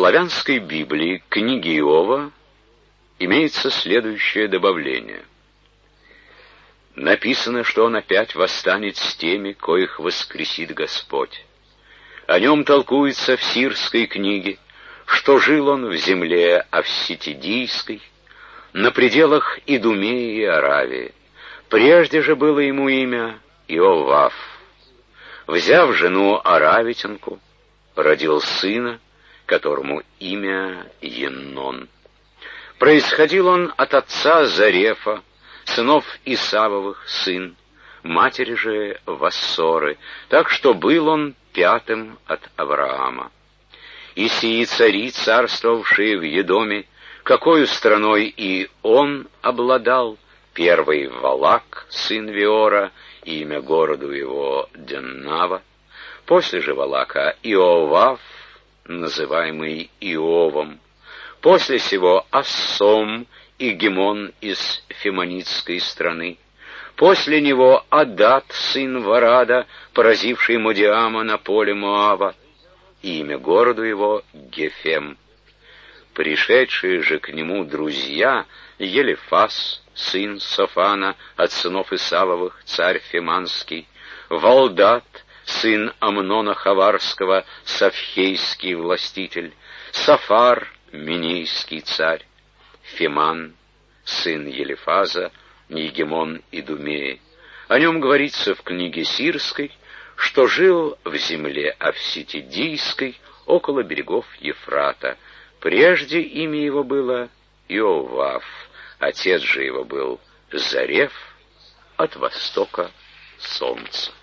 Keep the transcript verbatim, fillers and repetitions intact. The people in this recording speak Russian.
славянской Библии, книги Иова, имеется следующее добавление. Написано, что он опять восстанет с теми, коих воскресит Господь. О нем толкуется в Сирской книге, что жил он в земле Авситидийской, на пределах Идумеи и Аравии. Прежде же было ему имя Иовав. Взяв жену аравитянку, родил сына, которому имя Еннон. Происходил он от отца Зарефа, сынов Исавовых сын, матери же Вассоры, так что был он пятым от Авраама. И сии цари, царствовавшие в Едоме, какою страной и он обладал, первый Валак, сын Виора, имя городу его Деннава, после же Валака Иовав, называемый Иовом, после сего Ассом и Гемон из Фемонитской страны, после него Адат, сын Варада, поразивший Модиама на поле Моава, имя городу его Гефем. Пришедшие же к нему друзья Елифас, сын Софана, от сынов Исавовых, царь Феманский, Валдат, сын Амнона Хаварского, Савхейский властитель, Сафар, Минейский царь, Феман, сын Елифаза, Егемон Идумеи. О нем говорится в книге Сирской, что жил в земле Авситидийской, около берегов Ефрата. Прежде имя его было Иовав, отец же его был Зареф, от востока солнца.